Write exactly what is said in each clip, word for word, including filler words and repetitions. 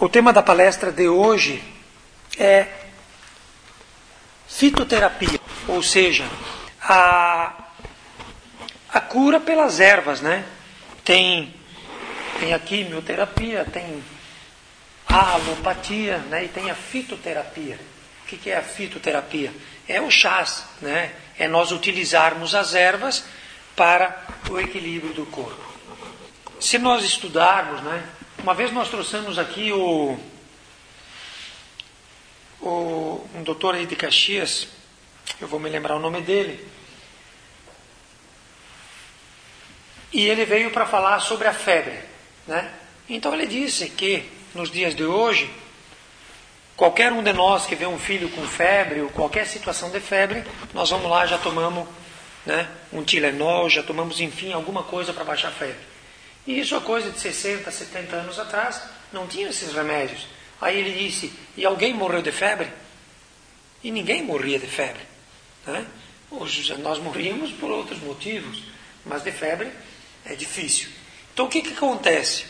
O tema da palestra de hoje é fitoterapia, ou seja, a, a cura pelas ervas, né? Tem, tem a quimioterapia, tem a alopatia, né? E tem a fitoterapia. O que, que é a fitoterapia? É o chás, né? É nós utilizarmos as ervas para o equilíbrio do corpo. Se nós estudarmos, né? Uma vez nós trouxemos aqui o, o um doutor aí de Caxias, eu vou me lembrar o nome dele, e ele veio para falar sobre a febre, né? Então ele disse que nos dias de hoje, qualquer um de nós que vê um filho com febre ou qualquer situação de febre, nós vamos lá, já tomamos, né, um Tilenol, já tomamos, enfim, alguma coisa para baixar a febre. E isso é coisa de sessenta, setenta anos atrás, não tinha esses remédios. Aí ele disse, e alguém morreu de febre? E ninguém morria de febre, né? Hoje nós morríamos por outros motivos, mas de febre é difícil. Então o que, que acontece?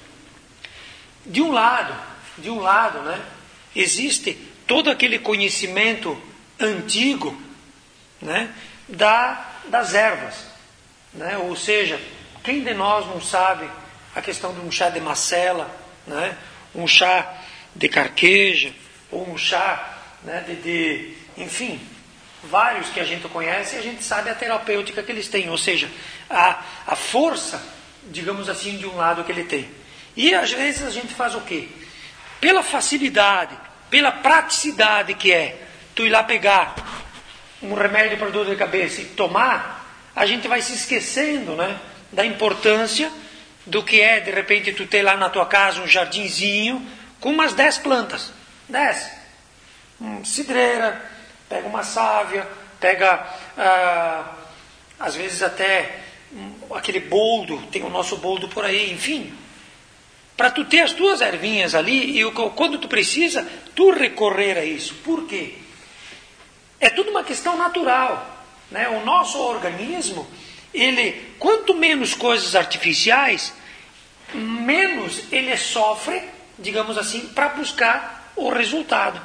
De um lado, de um lado, né, existe todo aquele conhecimento antigo, né, da, das ervas, né? Ou seja, quem de nós não sabe a questão de um chá de macela, né? Um chá de carqueja, ou um chá, né, de, de, enfim, vários que a gente conhece e a gente sabe a terapêutica que eles têm, ou seja, a, a força, digamos assim, de um lado que ele tem. E às vezes a gente faz o quê? Pela facilidade, pela praticidade que é tu ir lá pegar um remédio para dor de cabeça e tomar, a gente vai se esquecendo, né, da importância do que é, de repente, tu ter lá na tua casa um jardinzinho com umas dez plantas. Dez. Hum, cidreira, pega uma sávia, pega, ah, às vezes até hum, aquele boldo, tem o nosso boldo por aí, enfim. Para tu ter as tuas ervinhas ali e quando tu precisa, tu recorrer a isso. Por quê? É tudo uma questão natural, né? O nosso organismo, ele, quanto menos coisas artificiais, menos ele sofre, digamos assim, para buscar o resultado.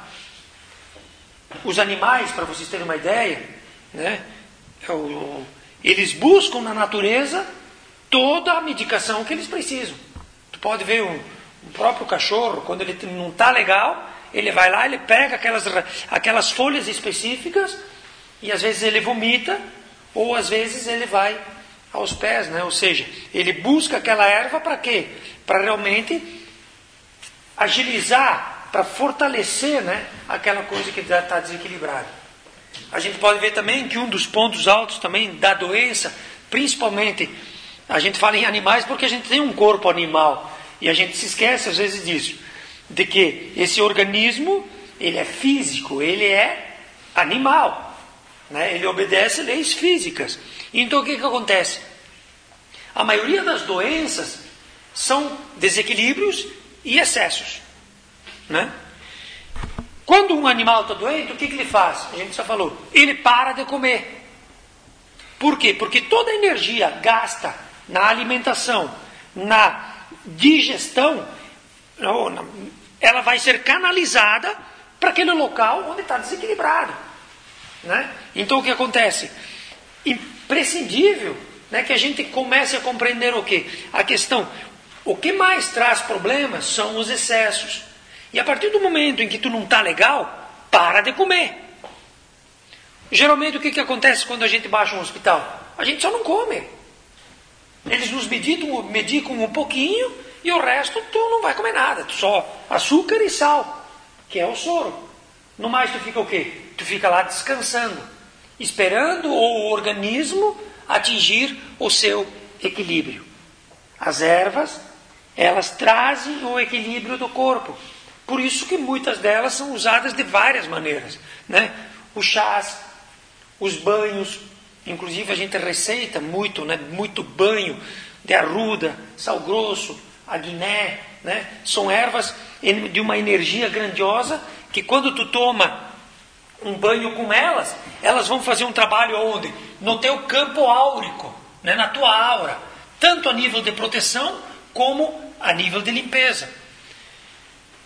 Os animais, para vocês terem uma ideia, né, eles buscam na natureza toda a medicação que eles precisam. Tu pode ver um, o próprio cachorro, quando ele não está legal, ele vai lá, ele pega aquelas, aquelas folhas específicas e às vezes ele vomita, ou às vezes ele vai aos pés, né? Ou seja, ele busca aquela erva para quê? Para realmente agilizar, para fortalecer, né, aquela coisa que está desequilibrada. A gente pode ver também que um dos pontos altos também da doença, principalmente, a gente fala em animais porque a gente tem um corpo animal, e a gente se esquece às vezes disso, de que esse organismo, ele é físico, ele é animal, né? Ele obedece leis físicas. Então o que, que acontece? A maioria das doenças são desequilíbrios e excessos, né? Quando um animal está doente, o que, que ele faz? A gente já falou, ele para de comer. Por quê? Porque toda a energia gasta na alimentação, na digestão, ela vai ser canalizada para aquele local onde está desequilibrado, né? Então o que acontece? Imprescindível, né, que a gente comece a compreender o quê? A questão, o que mais traz problemas são os excessos. E a partir do momento em que tu não está legal, para de comer. Geralmente o que, que acontece quando a gente baixa um hospital? A gente só não come. Eles nos medicam, medicam um pouquinho e o resto tu não vai comer nada. Só açúcar e sal, que é o soro. No mais tu fica o quê? Tu fica lá descansando, esperando o organismo atingir o seu equilíbrio. As ervas, elas trazem o equilíbrio do corpo. Por isso que muitas delas são usadas de várias maneiras, né? Os chás, os banhos, inclusive a gente receita muito, né? Muito banho de arruda, sal grosso, a guiné, né? São ervas de uma energia grandiosa que quando tu toma um banho com elas, elas vão fazer um trabalho onde? No teu campo áurico, né? Na tua aura, tanto a nível de proteção como a nível de limpeza.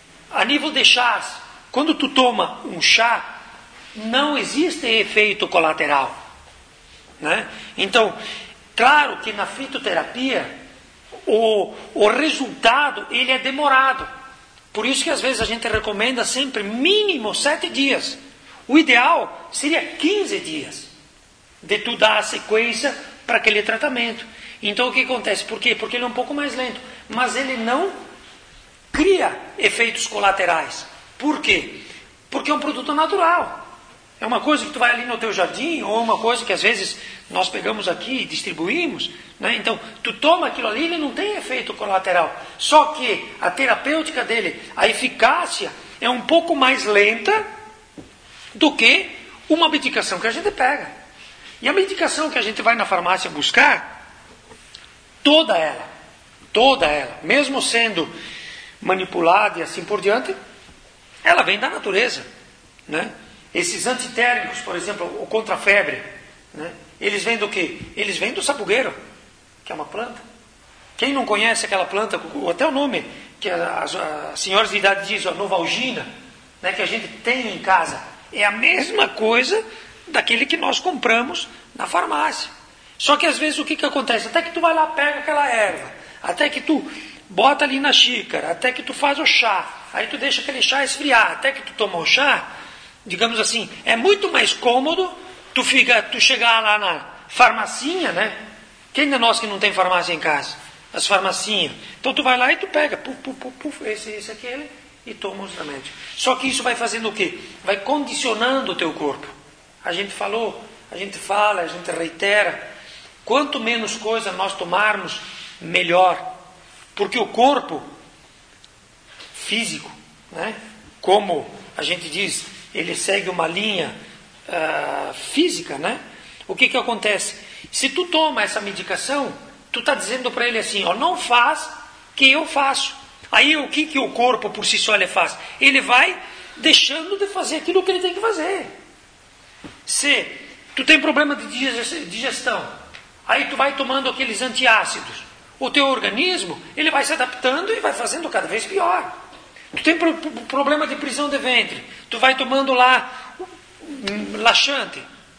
A nível de chás, quando tu toma um chá, não existe efeito colateral, né? Então, claro que na fitoterapia, o, o resultado ele é demorado. Por isso que às vezes a gente recomenda sempre mínimo sete dias. O ideal seria quinze dias de tu dar a sequência para aquele tratamento. Então o que acontece? Por quê? Porque ele é um pouco mais lento. Mas ele não cria efeitos colaterais. Por quê? Porque é um produto natural. É uma coisa que tu vai ali no teu jardim, ou uma coisa que às vezes nós pegamos aqui e distribuímos, né? Então, tu toma aquilo ali, ele não tem efeito colateral. Só que a terapêutica dele, a eficácia é um pouco mais lenta do que uma medicação que a gente pega. E a medicação que a gente vai na farmácia buscar, toda ela, toda ela, mesmo sendo manipulada e assim por diante, ela vem da natureza, né? Esses antitérmicos, por exemplo, o contra a febre, né? Eles vêm do quê? Eles vêm do sabugueiro, que é uma planta. Quem não conhece aquela planta, até o nome, que as, as senhoras de idade dizem, a novalgina, né, que a gente tem em casa, é a mesma coisa daquele que nós compramos na farmácia. Só que às vezes o que, que acontece? Até que tu vai lá, pega aquela erva, até que tu bota ali na xícara, até que tu faz o chá, aí tu deixa aquele chá esfriar, até que tu toma o chá, digamos assim, é muito mais cômodo tu, fica, tu chegar lá na farmacinha, né? Quem de nós que não tem farmácia em casa? As farmacinhas. Então tu vai lá e tu pega, puf, puf, puf, puf, esse, esse, aquele, e toma os remédios. Só que isso vai fazendo o quê? Vai condicionando o teu corpo. A gente falou, a gente fala, a gente reitera. Quanto menos coisa nós tomarmos, melhor. Porque o corpo físico, né? Como a gente diz, ele segue uma linha uh, física, né? O que que acontece? Se tu toma essa medicação, tu está dizendo para ele assim, ó, não faz que eu faço. Aí o que que o corpo por si só ele faz? Ele vai deixando de fazer aquilo que ele tem que fazer. Se tu tem problema de digestão, aí tu vai tomando aqueles antiácidos, o teu organismo ele vai se adaptando e vai fazendo cada vez pior. Tu tem pro, pro, problema de prisão de ventre, tu vai tomando lá um, laxante.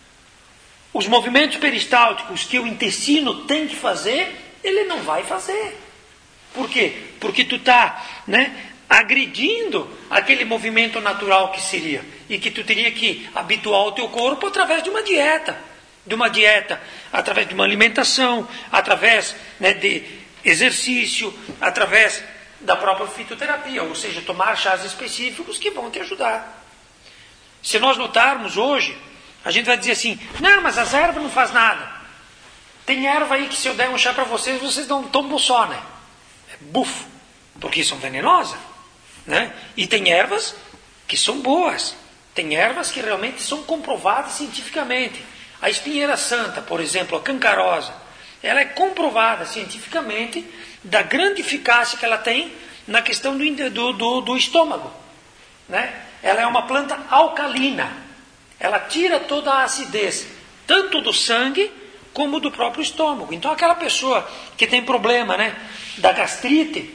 Os movimentos peristálticos que o intestino tem que fazer, ele não vai fazer. Por quê? Porque tu está, né, agredindo aquele movimento natural que seria. E que tu teria que habituar o teu corpo através de uma dieta. De uma dieta, através de uma alimentação, através, né, de exercício, através da própria fitoterapia, ou seja, tomar chás específicos que vão te ajudar. Se nós notarmos hoje, a gente vai dizer assim, não, mas as ervas não faz nada. Tem erva aí que se eu der um chá para vocês, vocês não tomam só, né? É bufo, porque são venenosas, né? E tem ervas que são boas, tem ervas que realmente são comprovadas cientificamente. A espinheira santa, por exemplo, a cancarosa, ela é comprovada cientificamente da grande eficácia que ela tem na questão do, do, do, do estômago, né? Ela é uma planta alcalina, ela tira toda a acidez, tanto do sangue como do próprio estômago. Então aquela pessoa que tem problema, né, da gastrite,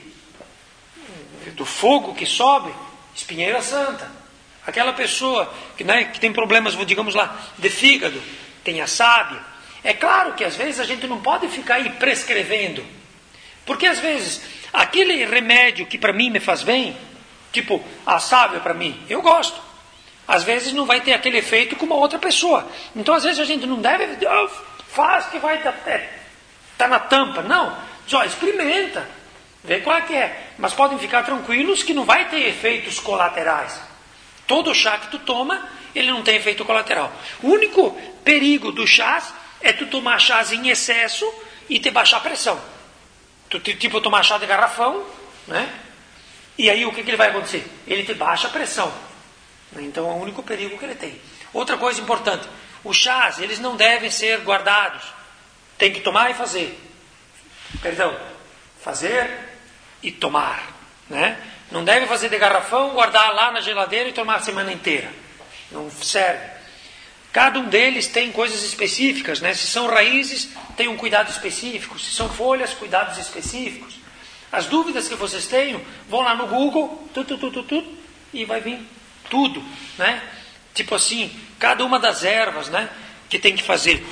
do fogo que sobe, espinheira santa. Aquela pessoa que, né, que tem problemas, digamos lá, de fígado, tem a sábia. É claro que às vezes a gente não pode ficar aí prescrevendo, porque às vezes aquele remédio que para mim me faz bem, tipo a sábia para mim, eu gosto. Às vezes não vai ter aquele efeito com uma outra pessoa. Então às vezes a gente não deve, oh, faz que vai estar é, tá na tampa. Não, só experimenta, vê qual é que é. Mas podem ficar tranquilos que não vai ter efeitos colaterais. Todo chá que tu toma, ele não tem efeito colateral. O único perigo do chás é tu tomar chás em excesso e te baixar a pressão. Tu, tipo, tomar chá de garrafão, né? E aí o que, que ele vai acontecer? Ele te baixa a pressão. Então é o único perigo que ele tem. Outra coisa importante, os chás, eles não devem ser guardados. Tem que tomar e fazer. Perdão, fazer e tomar, né? Não deve fazer de garrafão, guardar lá na geladeira e tomar a semana inteira. Não serve. Cada um deles tem coisas específicas, né? Se são raízes, tem um cuidado específico. Se são folhas, cuidados específicos. As dúvidas que vocês tenham, vão lá no Google, tu, tu, tu, tu, tu, e vai vir tudo, né? Tipo assim, cada uma das ervas, né, que tem que fazer.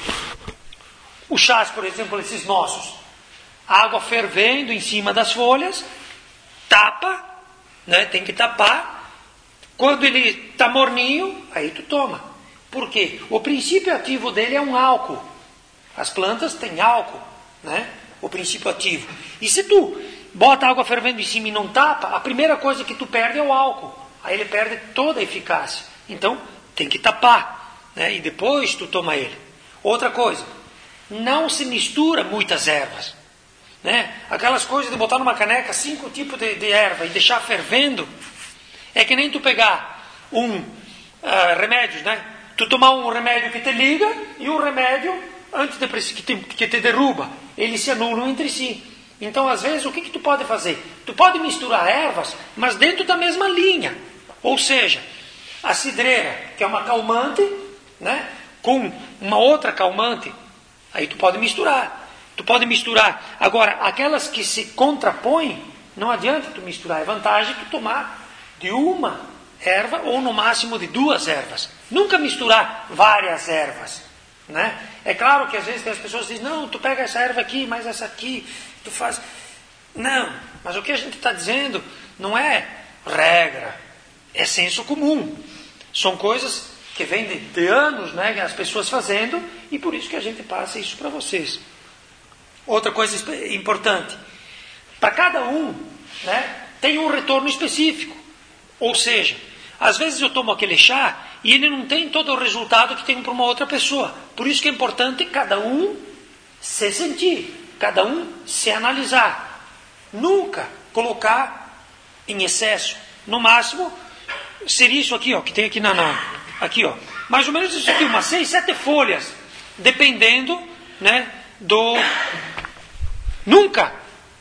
Os chás, por exemplo, esses nossos, água fervendo em cima das folhas, tapa, né, tem que tapar. Quando ele está morninho, aí tu toma. Por quê? O princípio ativo dele é um álcool. As plantas têm álcool, né? O princípio ativo. E se tu bota água fervendo em cima e não tapa, a primeira coisa que tu perde é o álcool. Aí ele perde toda a eficácia. Então, tem que tapar, né? E depois tu toma ele. Outra coisa, não se mistura muitas ervas, né? Aquelas coisas de botar numa caneca cinco tipos de, de erva e deixar fervendo, é que nem tu pegar um uh, remédio, né? Tu tomar um remédio que te liga e um remédio antidepressivo que te, que te derruba. Eles se anulam entre si. Então, às vezes, o que, que tu pode fazer? Tu pode misturar ervas, mas dentro da mesma linha. Ou seja, a cidreira, que é uma calmante, né, com uma outra calmante, aí tu pode misturar. Tu pode misturar. Agora, aquelas que se contrapõem, não adianta tu misturar. É vantagem tu tomar de uma erva ou no máximo de duas ervas. Nunca misturar várias ervas, né? É claro que às vezes tem as pessoas que dizem, não, tu pega essa erva aqui, mas essa aqui, tu faz... Não, mas o que a gente está dizendo não é regra, é senso comum. São coisas que vêm de, de anos, né, as pessoas fazendo, e por isso que a gente passa isso para vocês. Outra coisa importante, para cada um, né, tem um retorno específico. Ou seja, às vezes eu tomo aquele chá e ele não tem todo o resultado que tem para uma outra pessoa. Por isso que é importante cada um se sentir, cada um se analisar. Nunca colocar em excesso. No máximo, seria isso aqui, ó, que tem aqui na mão. Aqui, ó. Mais ou menos isso aqui, umas seis, sete folhas. Dependendo, né, do... Nunca,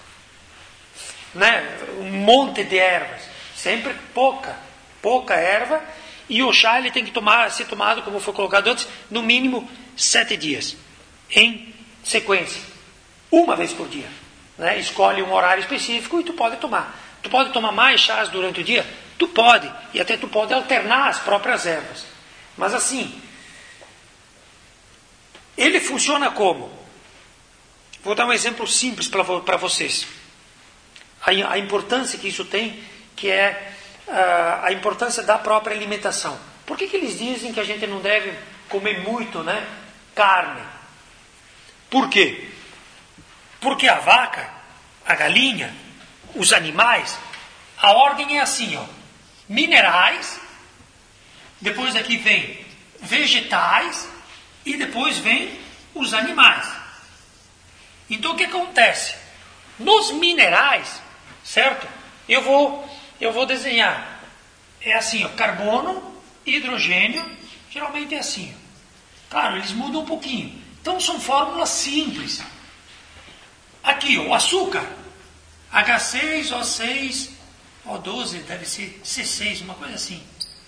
né, um monte de ervas. Sempre pouca, pouca erva. E o chá ele tem que tomar, ser tomado, como foi colocado antes, no mínimo sete dias. Em sequência. Uma vez por dia. Né? Escolhe um horário específico e tu pode tomar. Tu pode tomar mais chás durante o dia? Tu pode. E até tu pode alternar as próprias ervas. Mas assim, ele funciona como? Vou dar um exemplo simples para vocês. A, a importância que isso tem, que é uh, a importância da própria alimentação. Por que, que eles dizem que a gente não deve comer muito, né, carne? Por quê? Porque a vaca, a galinha, os animais, a ordem é assim, ó. Minerais, depois aqui vem vegetais e depois vem os animais. Então o que acontece? Nos minerais, certo? Eu vou, eu vou desenhar. É assim, ó, carbono, hidrogênio, geralmente é assim. Ó. Claro, eles mudam um pouquinho. Então são fórmulas simples. Aqui, ó, o açúcar. agá seis ó seis ó doze, deve ser cê seis, uma coisa assim.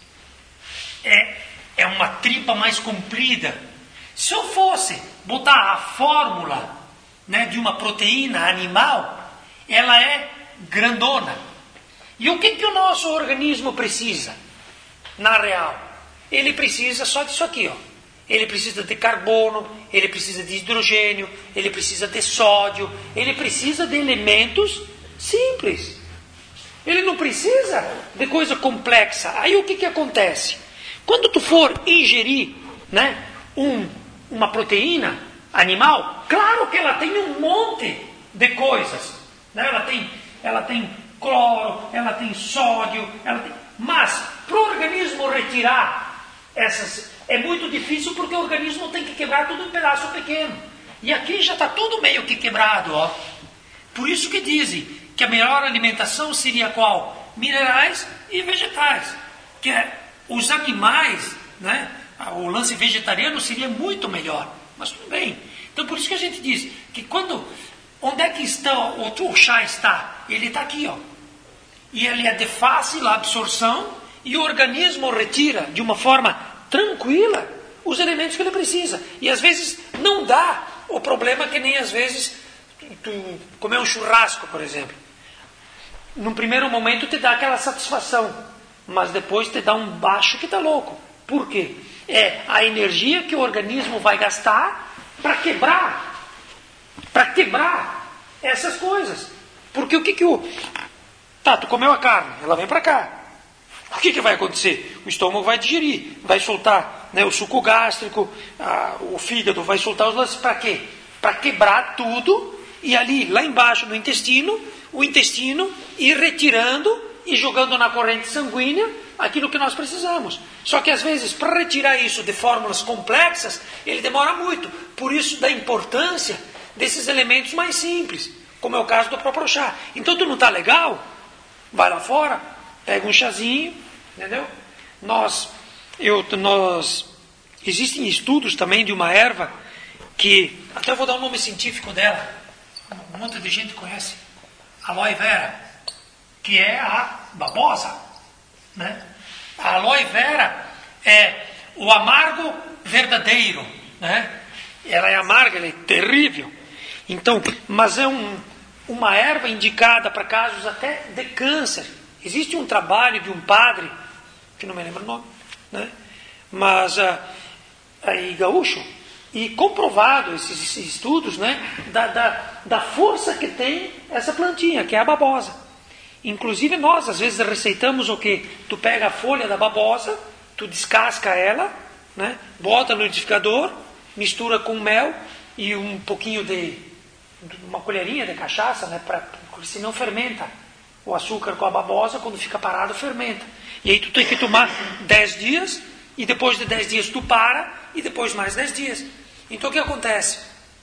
É, é uma tripa mais comprida. Se eu fosse botar a fórmula, né, de uma proteína animal, ela é grandona. E o que, que o nosso organismo precisa? Na real, ele precisa só disso aqui, ó. Ele precisa de carbono, ele precisa de hidrogênio, ele precisa de sódio, ele precisa de elementos simples. Ele não precisa de coisa complexa. Aí o que, que acontece? Quando tu for ingerir, né, um, uma proteína animal, claro que ela tem um monte de coisas. Né? Ela tem, ela tem cloro, ela tem sódio, ela tem... mas para o organismo retirar essas... é muito difícil porque o organismo tem que quebrar tudo em pedaço pequeno. E aqui já está tudo meio que quebrado, ó. Por isso que dizem que a melhor alimentação seria qual? Minerais e vegetais. Que é, os animais, né? O lance vegetariano seria muito melhor. Mas tudo bem. Então por isso que a gente diz que quando... onde é que está o, o chá está? Ele está aqui, ó. E ele é de fácil absorção e o organismo retira de uma forma tranquila os elementos que ele precisa. E às vezes não dá o problema que nem às vezes tu comer um churrasco, por exemplo. Num primeiro momento te dá aquela satisfação. mas depois te dá um baixo que tá louco. Por quê? É a energia que o organismo vai gastar para quebrar, para quebrar essas coisas. Porque o que que o... Tá, tu comeu a carne, ela vem para cá. O que que vai acontecer? O estômago vai digerir, vai soltar, né, o suco gástrico, a, o fígado vai soltar os lances para quê? Para quebrar tudo e ali, lá embaixo no intestino, o intestino ir retirando e jogando na corrente sanguínea aquilo que nós precisamos. Só que às vezes, para retirar isso de fórmulas complexas, ele demora muito. Por isso da importância desses elementos mais simples, como é o caso do próprio chá. Então tu não está legal? Vai lá fora, pega um chazinho, entendeu? Nós, eu, nós, existem estudos também de uma erva que, até eu vou dar um nome científico dela, um monte de gente conhece, aloe vera, que é a babosa, né? A aloe vera é o amargo verdadeiro, né? Ela é amarga, ela é terrível. Então, mas é um, uma erva indicada para casos até de câncer. Existe um trabalho de um padre, que não me lembro o nome, né? Mas uh, aí gaúcho, e comprovado esses, esses estudos, né? Da, da, da força que tem essa plantinha, que é a babosa. Inclusive nós, às vezes, receitamos o quê? Tu pega a folha da babosa, tu descasca ela, né? Bota no liquidificador, mistura com mel e um pouquinho de, uma colherinha de cachaça, né? Pra, porque senão fermenta. O açúcar com a babosa, quando fica parado, fermenta. E aí tu tem que tomar dez dias, e depois de dez dias tu para, e depois mais dez dias. Então o que acontece?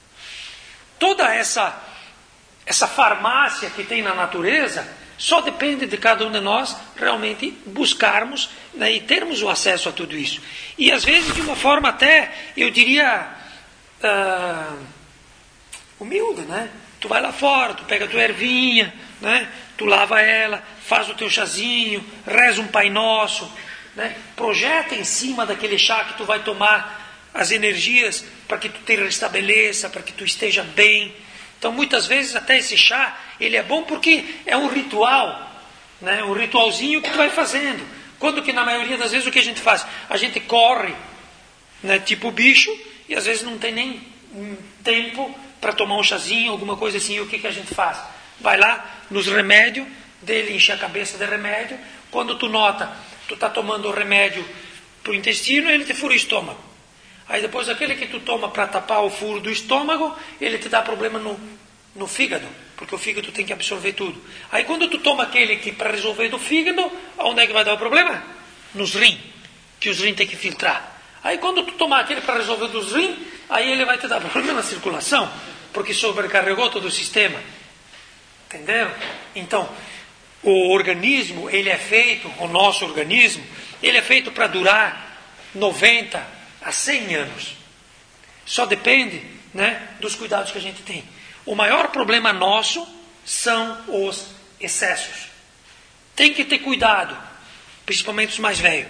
Toda essa, essa farmácia que tem na natureza, só depende de cada um de nós realmente buscarmos, né, e termos o acesso a tudo isso. E às vezes de uma forma até, eu diria, uh, humilde, né? Tu vai lá fora, tu pega a tua ervinha, né? Tu lava ela, faz o teu chazinho, reza um Pai Nosso, né? Projeta em cima daquele chá que tu vai tomar as energias para que tu te restabeleça, para que tu esteja bem. Então muitas vezes até esse chá, ele é bom porque é um ritual, né? Um ritualzinho que tu vai fazendo. Quando que na maioria das vezes o que a gente faz? A gente corre, né, tipo bicho, e às vezes não tem nem tempo para tomar um chazinho, alguma coisa assim. E o que que a gente faz? Vai lá nos remédios, dele enche a cabeça de remédio. Quando tu nota, tu está tomando o remédio para o intestino, ele te fura o estômago. Aí depois aquele que tu toma para tapar o furo do estômago, ele te dá problema no, no fígado, porque o fígado tem que absorver tudo. Aí quando tu toma aquele que para resolver do fígado, onde é que vai dar o problema? Nos rins, que os rins tem que filtrar. Aí quando tu tomar aquele para resolver dos rins, aí ele vai te dar problema na circulação, porque sobrecarregou todo o sistema. Entenderam? Então, o organismo, ele é feito, o nosso organismo, ele é feito para durar noventa a cem anos. Só depende, né, dos cuidados que a gente tem. O maior problema nosso são os excessos. Tem que ter cuidado, principalmente os mais velhos.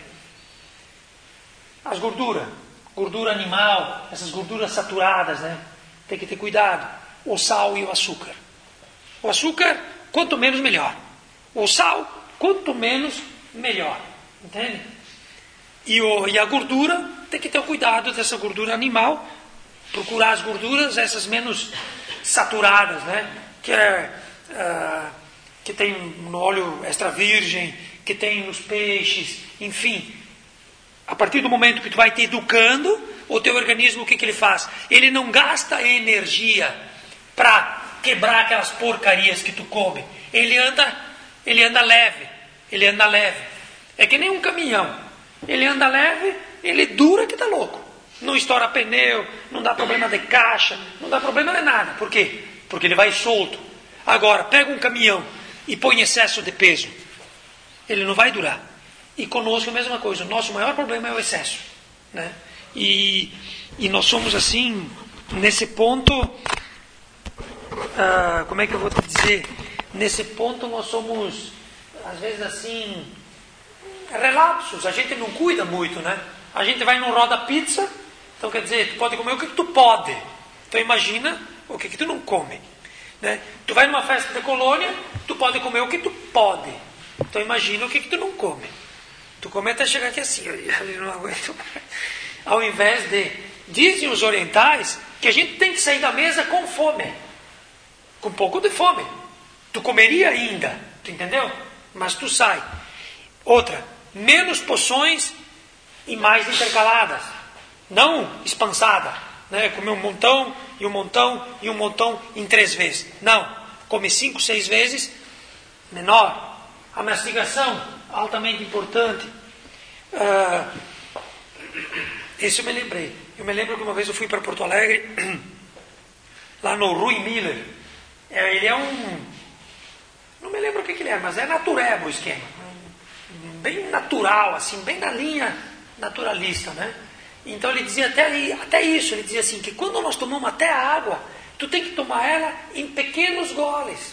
As gorduras, gordura animal, essas gorduras saturadas, né? Tem que ter cuidado. O sal e o açúcar. O açúcar, quanto menos, melhor. O sal, quanto menos, melhor. Entende? E, o, e a gordura, tem que ter o cuidado dessa gordura animal. Procurar as gorduras, essas menos saturadas, né? Que, é, uh, que tem no óleo extra virgem, que tem nos peixes, enfim. A partir do momento que tu vai te educando, o teu organismo, o que, que ele faz? Ele não gasta energia para quebrar aquelas porcarias que tu come. Ele anda, ele anda leve, ele anda leve. É que nem um caminhão. Ele anda leve, ele dura que tá louco. Não estoura pneu, não dá problema de caixa, não dá problema de nada. Por quê? Porque ele vai solto. Agora, pega um caminhão e põe excesso de peso. Ele não vai durar. E conosco a mesma coisa. O nosso maior problema é o excesso, né? E, e nós somos assim, nesse ponto, ah, como é que eu vou te dizer? Nesse ponto nós somos, às vezes assim, relapsos. A gente não cuida muito, né? A gente vai num roda pizza, então quer dizer, tu pode comer o que tu pode. Então imagina o que, que tu não come, né? Tu vai numa festa de colônia, tu pode comer o que tu pode. Então imagina o que, que tu não come. Tu come até chegar aqui assim, eu não aguento mais. Ao invés de... Dizem os orientais que a gente tem que sair da mesa com fome. Com um pouco de fome. Tu comeria ainda, tu entendeu? Mas tu sai. Outra, menos porções e mais intercaladas. Não espansada. Né? Comer um montão, e um montão, e um montão em três vezes. Não. Come cinco, seis vezes, menor. A mastigação, altamente importante. Ah, esse eu me lembrei. Eu me lembro que uma vez eu fui para Porto Alegre, lá no Rui Miller. Ele é um... Não me lembro o que, que ele é, mas é natureba o esquema. Bem natural, assim, bem na linha naturalista, né? Então ele dizia até, aí, até isso, ele dizia assim, que quando nós tomamos até a água, tu tem que tomar ela em pequenos goles.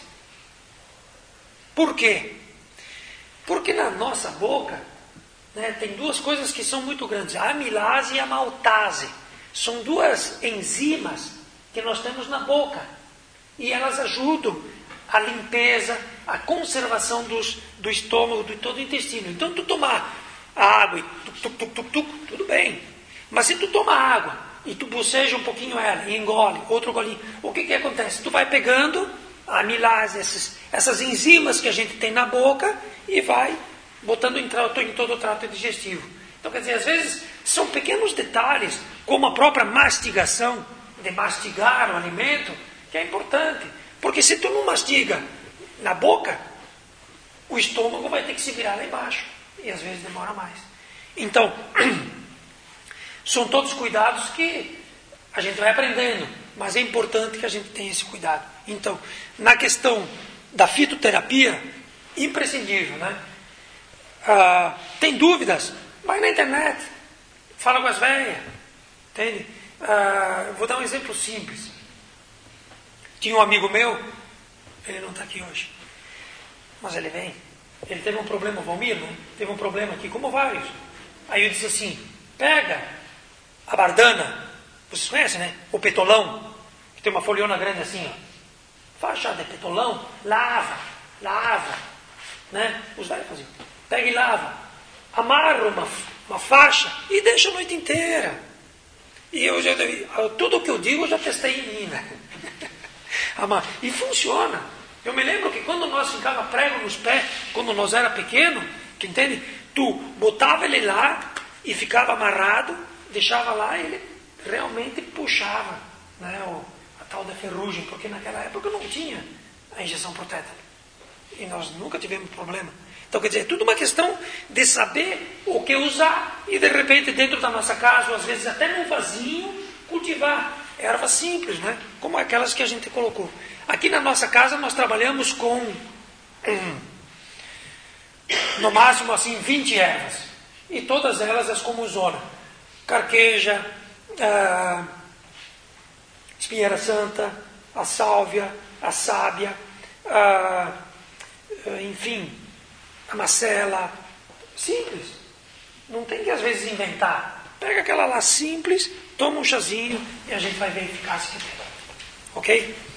Por quê? Porque na nossa boca, né, tem duas coisas que são muito grandes, a amilase e a maltase. São duas enzimas que nós temos na boca. E elas ajudam a limpeza, a conservação dos, do estômago, de todo o intestino. Então, tu tomar a água e tuc, tuc, tuc, tuc, tuc, tudo bem. Mas se tu toma água e tu boceja um pouquinho ela e engole, outro golinho, o que que acontece? Tu vai pegando a amilase, esses, essas enzimas que a gente tem na boca e vai botando em, trato, em todo o trato digestivo. Então, quer dizer, às vezes são pequenos detalhes, como a própria mastigação, de mastigar o alimento, que é importante. Porque se tu não mastiga na boca, o estômago vai ter que se virar lá embaixo. E às vezes demora mais. Então, são todos cuidados que a gente vai aprendendo. Mas é importante que a gente tenha esse cuidado. Então, na questão da fitoterapia, imprescindível, né? Ah, tem dúvidas? Vai na internet. Fala com as velhas. Entende? Ah, vou dar um exemplo simples. Tinha um amigo meu, ele não está aqui hoje, mas ele vem. Ele teve um problema, o Valmir, né? Teve um problema aqui, como vários. Aí eu disse assim, pega a bardana, vocês conhecem, né? O petolão, que tem uma folhona grande assim, ó. Faixa de petolão, lava, lava, né? Os velhos faziam. Pega e lava, amarra uma, uma faixa e deixa a noite inteira. E eu já, tudo o que eu digo eu já testei em mim, né? E funciona. Eu me lembro que quando nós ficava prego nos pés, quando nós era pequeno, tu entende? Tu botava ele lá e ficava amarrado, deixava lá e ele realmente puxava, né, o, a tal da ferrugem, porque naquela época não tinha a injeção por tétano. E nós nunca tivemos problema. Então, quer dizer, é tudo uma questão de saber o que usar e de repente dentro da nossa casa, ou às vezes até num vasinho, cultivar ervas simples, né? Como aquelas que a gente colocou. Aqui na nossa casa nós trabalhamos com hum, no máximo assim vinte ervas. E todas elas as comuzona. Carqueja, ah, espinheira santa, a sálvia, a sábia, ah, enfim, a macela. Simples. Não tem que às vezes inventar. Pega aquela lá simples, toma um chazinho e a gente vai ver a eficácia que tem. Ok?